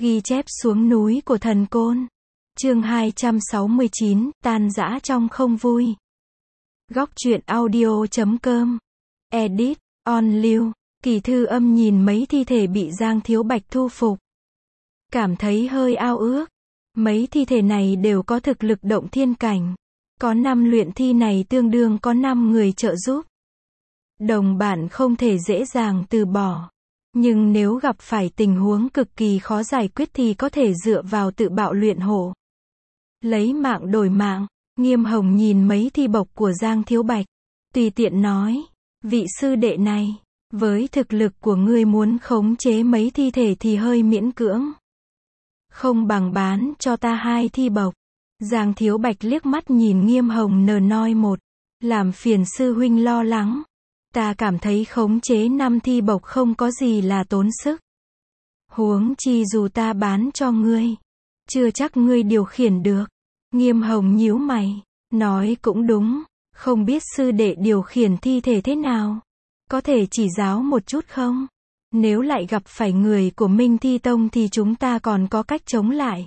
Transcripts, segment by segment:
Ghi chép xuống núi của thần Côn. Chương 269, tan rã trong không vui. Góc truyện audio.com. Edit, on lưu. Kỳ Thư Âm nhìn mấy thi thể bị Giang Thiếu Bạch thu phục, cảm thấy hơi ao ước. Mấy thi thể này đều có thực lực động thiên cảnh. Có 5 luyện thi này tương đương có 5 người trợ giúp. Đồng bạn không thể dễ dàng từ bỏ. Nhưng nếu gặp phải tình huống cực kỳ khó giải quyết thì có thể dựa vào tự bạo luyện hổ. Lấy mạng đổi mạng. Nghiêm Hồng nhìn mấy thi bộc của Giang Thiếu Bạch, tùy tiện nói, vị sư đệ này, với thực lực của ngươi muốn khống chế mấy thi thể thì hơi miễn cưỡng. Không bằng bán cho ta 2 thi bộc. Giang Thiếu Bạch liếc mắt nhìn Nghiêm Hồng nờ nói một, làm phiền sư huynh lo lắng. Ta cảm thấy khống chế 5 thi bộc không có gì là tốn sức. Huống chi dù ta bán cho ngươi, chưa chắc ngươi điều khiển được. Nghiêm Hồng nhíu mày, nói cũng đúng, không biết sư đệ điều khiển thi thể thế nào. Có thể chỉ giáo một chút không? Nếu lại gặp phải người của Minh Thi Tông thì chúng ta còn có cách chống lại.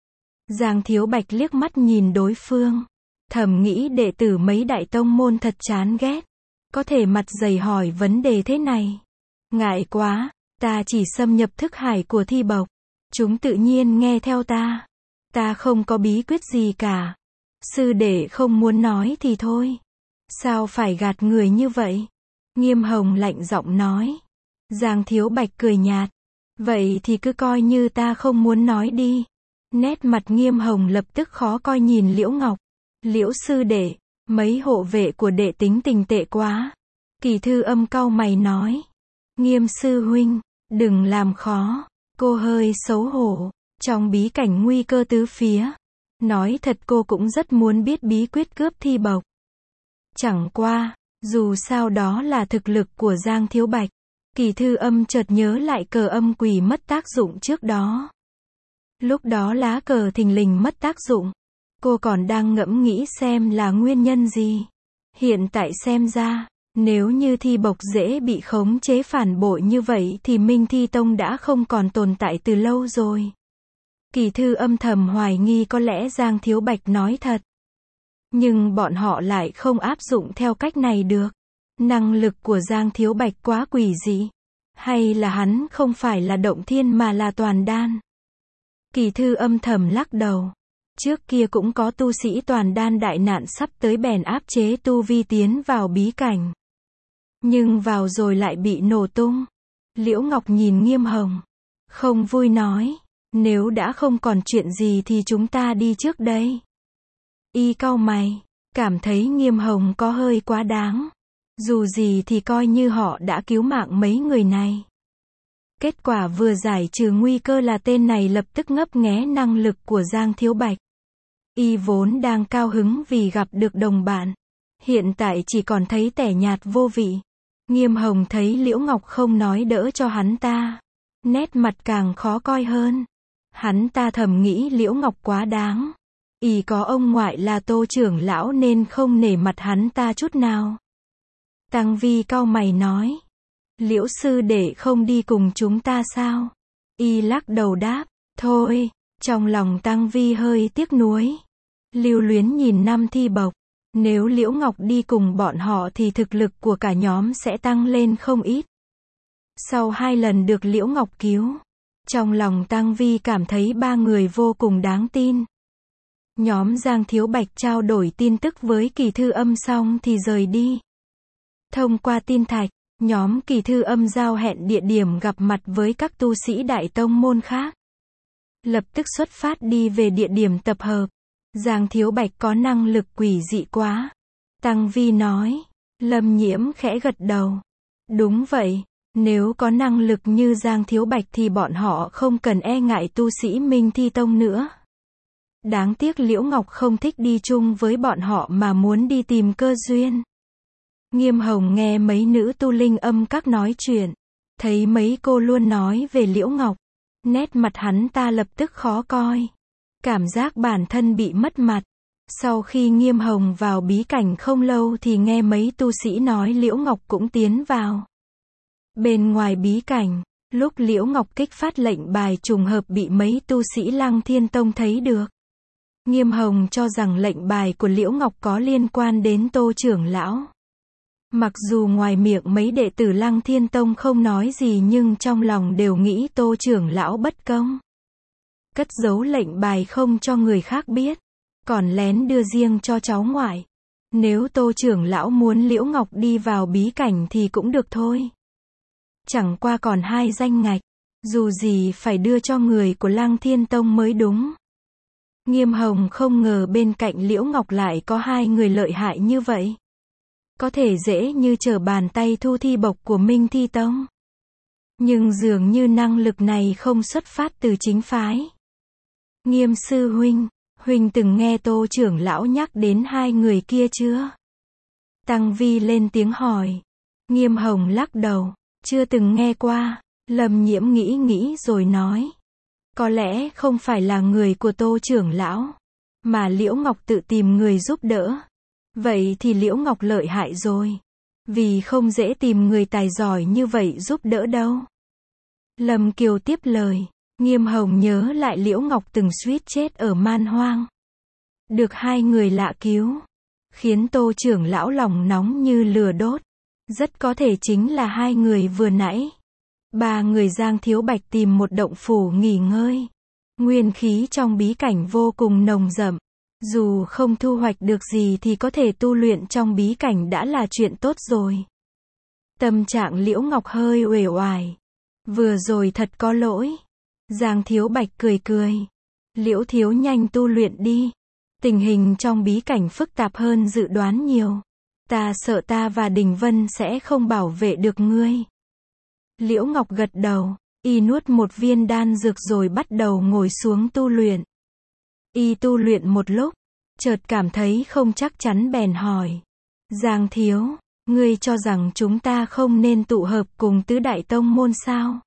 Giang Thiếu Bạch liếc mắt nhìn đối phương, thầm nghĩ đệ tử mấy đại tông môn thật chán ghét. Có thể mặt dày hỏi vấn đề thế này. Ngại quá, ta chỉ xâm nhập thức hải của thi bộc. Chúng tự nhiên nghe theo ta. Ta không có bí quyết gì cả. Sư đệ không muốn nói thì thôi. Sao phải gạt người như vậy? Nghiêm Hồng lạnh giọng nói. Giang Thiếu Bạch cười nhạt. Vậy thì cứ coi như ta không muốn nói đi. Nét mặt Nghiêm Hồng lập tức khó coi nhìn Liễu Ngọc. Liễu sư đệ, mấy hộ vệ của đệ tính tình tệ quá. Kỳ Thư Âm cau mày nói. Nghiêm sư huynh, đừng làm khó. Cô hơi xấu hổ. Trong bí cảnh nguy cơ tứ phía. Nói thật cô cũng rất muốn biết bí quyết cướp thi bộc. Chẳng qua, dù sao đó là thực lực của Giang Thiếu Bạch. Kỳ Thư Âm chợt nhớ lại cờ âm quỷ mất tác dụng trước đó. Lúc đó lá cờ thình lình mất tác dụng. Cô còn đang ngẫm nghĩ xem là nguyên nhân gì. Hiện tại xem ra, nếu như thi bộc dễ bị khống chế phản bội như vậy thì Minh Thi Tông đã không còn tồn tại từ lâu rồi. Kỳ Thư Âm thầm hoài nghi có lẽ Giang Thiếu Bạch nói thật. Nhưng bọn họ lại không áp dụng theo cách này được. Năng lực của Giang Thiếu Bạch quá quỷ dị. Hay là hắn không phải là động thiên mà là toàn đan? Kỳ Thư Âm thầm lắc đầu. Trước kia cũng có tu sĩ toàn đan đại nạn sắp tới bèn áp chế tu vi tiến vào bí cảnh. Nhưng vào rồi lại bị nổ tung. Liễu Ngọc nhìn Nghiêm Hồng, không vui nói. Nếu đã không còn chuyện gì thì chúng ta đi trước đây. Y cau mày, cảm thấy Nghiêm Hồng có hơi quá đáng. Dù gì thì coi như họ đã cứu mạng mấy người này. Kết quả vừa giải trừ nguy cơ là tên này lập tức ngấp nghé năng lực của Giang Thiếu Bạch. Y vốn đang cao hứng vì gặp được đồng bạn. Hiện tại chỉ còn thấy tẻ nhạt vô vị. Nghiêm Hồng thấy Liễu Ngọc không nói đỡ cho hắn ta. Nét mặt càng khó coi hơn. Hắn ta thầm nghĩ Liễu Ngọc quá đáng. Y có ông ngoại là Tô trưởng lão nên không nể mặt hắn ta chút nào. Tăng Vi cau mày nói. Liễu sư đệ không đi cùng chúng ta sao? Y lắc đầu đáp. Thôi. Trong lòng Tăng Vi hơi tiếc nuối. Lưu luyến nhìn 5 thi bộc. Nếu Liễu Ngọc đi cùng bọn họ thì thực lực của cả nhóm sẽ tăng lên không ít. Sau 2 lần được Liễu Ngọc cứu, trong lòng Tăng Vi cảm thấy 3 người vô cùng đáng tin. Nhóm Giang Thiếu Bạch trao đổi tin tức với Kỳ Thư Âm xong thì rời đi. Thông qua tin thạch, nhóm Kỳ Thư Âm giao hẹn địa điểm gặp mặt với các tu sĩ đại tông môn khác. Lập tức xuất phát đi về địa điểm tập hợp. Giang Thiếu Bạch có năng lực quỷ dị quá. Tăng Vi nói. Lâm Nhiễm khẽ gật đầu. Đúng vậy, nếu có năng lực như Giang Thiếu Bạch thì bọn họ không cần e ngại tu sĩ Minh Thi Tông nữa. Đáng tiếc Liễu Ngọc không thích đi chung với bọn họ mà muốn đi tìm cơ duyên. Nghiêm Hồng nghe mấy nữ tu linh âm các nói chuyện. Thấy mấy cô luôn nói về Liễu Ngọc. Nét mặt hắn ta lập tức khó coi. Cảm giác bản thân bị mất mặt. Sau khi Nghiêm Hồng vào bí cảnh không lâu thì nghe mấy tu sĩ nói Liễu Ngọc cũng tiến vào. Bên ngoài bí cảnh, Lúc Liễu Ngọc kích phát lệnh bài trùng hợp bị mấy tu sĩ Lăng Thiên Tông thấy được. Nghiêm Hồng cho rằng lệnh bài của Liễu Ngọc có liên quan đến Tô trưởng lão. Mặc dù ngoài miệng mấy đệ tử Lăng Thiên Tông không nói gì nhưng trong lòng đều nghĩ Tô trưởng lão bất công. Cất giấu lệnh bài không cho người khác biết, còn lén đưa riêng cho cháu ngoại. Nếu Tô trưởng lão muốn Liễu Ngọc đi vào bí cảnh thì cũng được thôi. Chẳng qua còn 2 danh ngạch, dù gì phải đưa cho người của Lăng Thiên Tông mới đúng. Nghiêm Hồng không ngờ bên cạnh Liễu Ngọc lại có 2 người lợi hại như vậy. Có thể dễ như trở bàn tay thu thi bộc của Minh Thi Tông. Nhưng dường như năng lực này không xuất phát từ chính phái. Nghiêm sư huynh, huynh từng nghe Tô trưởng lão nhắc đến 2 người kia chưa? Tăng Vi lên tiếng hỏi. Nghiêm Hồng lắc đầu, chưa từng nghe qua. Lâm Nhiễm nghĩ nghĩ rồi nói. Có lẽ không phải là người của Tô trưởng lão, mà Liễu Ngọc tự tìm người giúp đỡ. Vậy thì Liễu Ngọc lợi hại rồi. Vì không dễ tìm người tài giỏi như vậy giúp đỡ đâu. Lâm Kiều tiếp lời. Nghiêm Hồng nhớ lại Liễu Ngọc từng suýt chết ở Man Hoang. Được 2 người lạ cứu. Khiến Tô trưởng lão lòng nóng như lửa đốt. Rất có thể chính là 2 người vừa nãy. 3 người Giang Thiếu Bạch tìm một động phủ nghỉ ngơi. Nguyên khí trong bí cảnh vô cùng nồng đậm. Dù không thu hoạch được gì thì có thể tu luyện trong bí cảnh đã là chuyện tốt rồi. Tâm trạng Liễu Ngọc hơi uể oải. Vừa rồi thật có lỗi. Giang Thiếu Bạch cười cười. Liễu thiếu nhanh tu luyện đi. Tình hình trong bí cảnh phức tạp hơn dự đoán nhiều. Ta sợ ta và Đình Vân sẽ không bảo vệ được ngươi. Liễu Ngọc gật đầu. Y nuốt một viên đan dược rồi bắt đầu ngồi xuống tu luyện. Y tu luyện một lúc, chợt cảm thấy không chắc chắn bèn hỏi. Giang thiếu, ngươi cho rằng chúng ta không nên tụ hợp cùng tứ đại tông môn sao?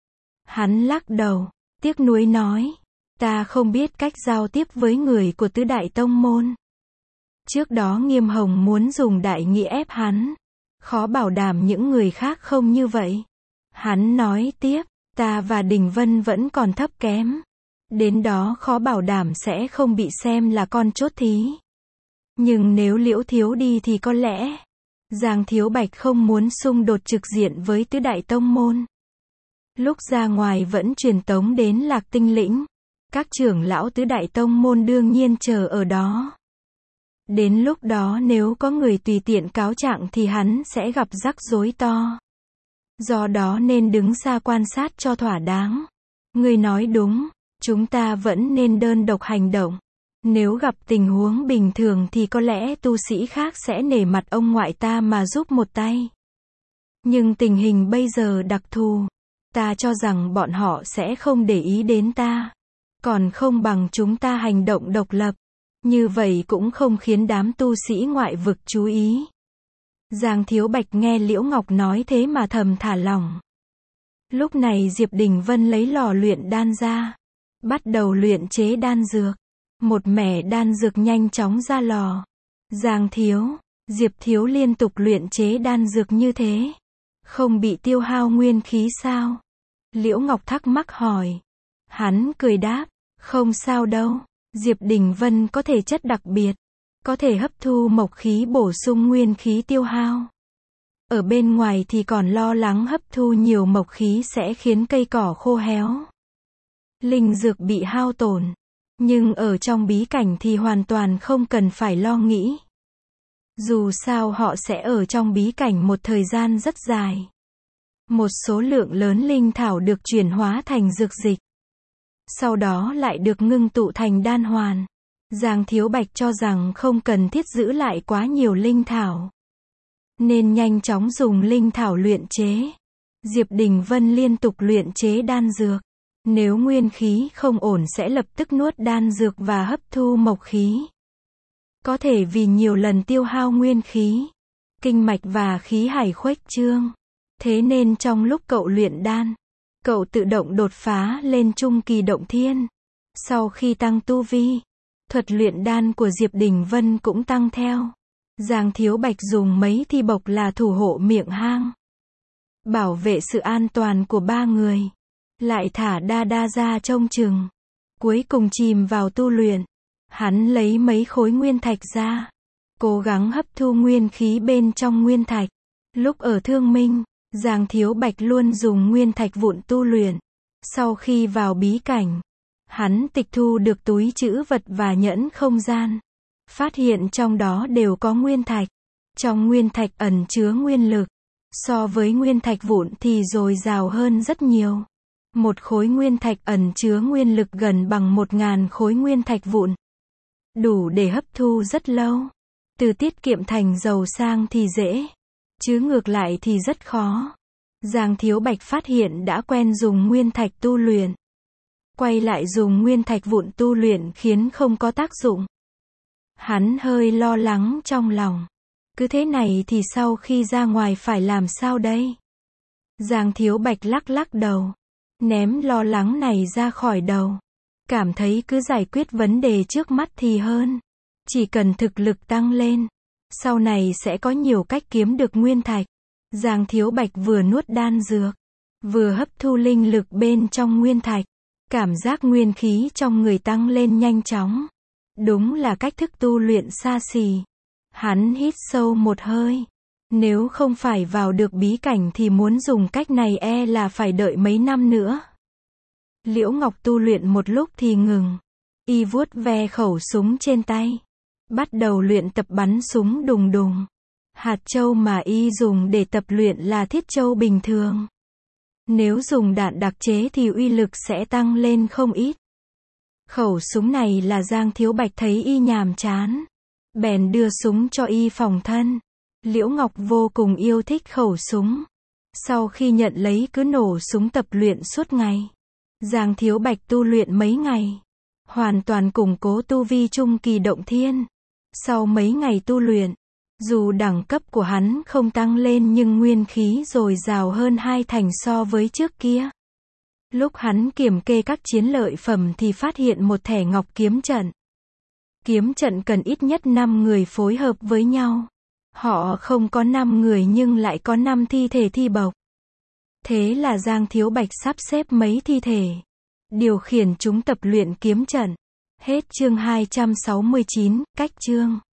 Hắn lắc đầu, tiếc nuối nói. Ta không biết cách giao tiếp với người của tứ đại tông môn. Trước đó Nghiêm Hồng muốn dùng đại nghĩa ép hắn. Khó bảo đảm những người khác không như vậy. Hắn nói tiếp, ta và Đình Vân vẫn còn thấp kém. Đến đó khó bảo đảm sẽ không bị xem là con chốt thí. Nhưng nếu Liễu thiếu đi thì có lẽ Giang Thiếu Bạch không muốn xung đột trực diện với tứ đại tông môn. Lúc ra ngoài vẫn truyền tống đến Lạc Tinh Lĩnh. Các trưởng lão tứ đại tông môn đương nhiên chờ ở đó. Đến lúc đó nếu có người tùy tiện cáo trạng thì hắn sẽ gặp rắc rối to. Do đó nên đứng xa quan sát cho thỏa đáng. Người nói đúng, chúng ta vẫn nên đơn độc hành động. Nếu gặp tình huống bình thường thì có lẽ tu sĩ khác sẽ nể mặt ông ngoại ta mà giúp một tay. Nhưng tình hình bây giờ đặc thù. Ta cho rằng bọn họ sẽ không để ý đến ta. Còn không bằng chúng ta hành động độc lập. Như vậy cũng không khiến đám tu sĩ ngoại vực chú ý. Giang Thiếu Bạch nghe Liễu Ngọc nói thế mà thầm thả lỏng. Lúc này Diệp Đình Vân lấy lò luyện đan ra. Bắt đầu luyện chế đan dược. Một mẻ đan dược nhanh chóng ra lò. Giang Thiếu, Diệp Thiếu liên tục luyện chế đan dược như thế. Không bị tiêu hao nguyên khí sao? Liễu Ngọc thắc mắc hỏi. Hắn cười đáp, không sao đâu. Diệp Đình Vân có thể chất đặc biệt. Có thể hấp thu mộc khí bổ sung nguyên khí tiêu hao. Ở bên ngoài thì còn lo lắng hấp thu nhiều mộc khí sẽ khiến cây cỏ khô héo. Linh dược bị hao tổn. Nhưng ở trong bí cảnh thì hoàn toàn không cần phải lo nghĩ. Dù sao họ sẽ ở trong bí cảnh một thời gian rất dài. Một số lượng lớn linh thảo được chuyển hóa thành dược dịch. Sau đó lại được ngưng tụ thành đan hoàn. Giang Thiếu Bạch cho rằng không cần thiết giữ lại quá nhiều linh thảo. Nên nhanh chóng dùng linh thảo luyện chế. Diệp Đình Vân liên tục luyện chế đan dược. Nếu nguyên khí không ổn sẽ lập tức nuốt đan dược và hấp thu mộc khí. Có thể vì nhiều lần tiêu hao nguyên khí. Kinh mạch và khí hải khuếch trương. Thế nên trong lúc cậu luyện đan, cậu tự động đột phá lên trung kỳ động thiên. Sau khi tăng tu vi, thuật luyện đan của Diệp Đình Vân cũng tăng theo. Giang Thiếu Bạch dùng mấy thi bộc là thủ hộ miệng hang. bảo vệ sự an toàn của ba người. Lại thả Đa Đa ra trông chừng. Cuối cùng chìm vào tu luyện. Hắn lấy mấy khối nguyên thạch ra, cố gắng hấp thu nguyên khí bên trong nguyên thạch. Lúc ở Thương Minh, Giang Thiếu Bạch luôn dùng nguyên thạch vụn tu luyện. Sau khi vào bí cảnh, hắn tịch thu được túi trữ vật và nhẫn không gian. Phát hiện trong đó đều có nguyên thạch. Trong nguyên thạch ẩn chứa nguyên lực. So với nguyên thạch vụn thì dồi dào hơn rất nhiều. Một khối nguyên thạch ẩn chứa nguyên lực gần bằng 1000 khối nguyên thạch vụn. Đủ để hấp thu rất lâu. Từ tiết kiệm thành giàu sang thì dễ, chứ ngược lại thì rất khó. Giang Thiếu Bạch phát hiện đã quen dùng nguyên thạch tu luyện. Quay lại dùng nguyên thạch vụn tu luyện khiến không có tác dụng. Hắn hơi lo lắng trong lòng. Cứ thế này thì sau khi ra ngoài phải làm sao đây? Giang Thiếu Bạch lắc lắc đầu. Ném lo lắng này ra khỏi đầu. Cảm thấy cứ giải quyết vấn đề trước mắt thì hơn. Chỉ cần thực lực tăng lên, sau này sẽ có nhiều cách kiếm được nguyên thạch. Giang Thiếu Bạch vừa nuốt đan dược, vừa hấp thu linh lực bên trong nguyên thạch. Cảm giác nguyên khí trong người tăng lên nhanh chóng. Đúng là cách thức tu luyện xa xỉ. Hắn hít sâu một hơi. Nếu không phải vào được bí cảnh thì muốn dùng cách này là phải đợi mấy năm nữa. Liễu Ngọc tu luyện một lúc thì ngừng. Y vuốt ve khẩu súng trên tay. Bắt đầu luyện tập bắn súng đùng đùng. Hạt châu mà y dùng để tập luyện là thiết châu bình thường. Nếu dùng đạn đặc chế thì uy lực sẽ tăng lên không ít. Khẩu súng này là Giang Thiếu Bạch thấy y nhàm chán, bèn đưa súng cho y phòng thân. Liễu Ngọc vô cùng yêu thích khẩu súng. Sau khi nhận lấy cứ nổ súng tập luyện suốt ngày. Giang Thiếu Bạch tu luyện mấy ngày, hoàn toàn củng cố tu vi trung kỳ động thiên. Sau mấy ngày tu luyện, dù đẳng cấp của hắn không tăng lên nhưng nguyên khí dồi dào hơn 2 thành so với trước kia. Lúc hắn kiểm kê các chiến lợi phẩm thì phát hiện một thẻ ngọc kiếm trận. Kiếm trận cần ít nhất 5 người phối hợp với nhau. Họ không có 5 người nhưng lại có 5 thi thể thi bộc. Thế là Giang Thiếu Bạch sắp xếp mấy thi thể, điều khiển chúng tập luyện kiếm trận. Hết chương 269, cách chương.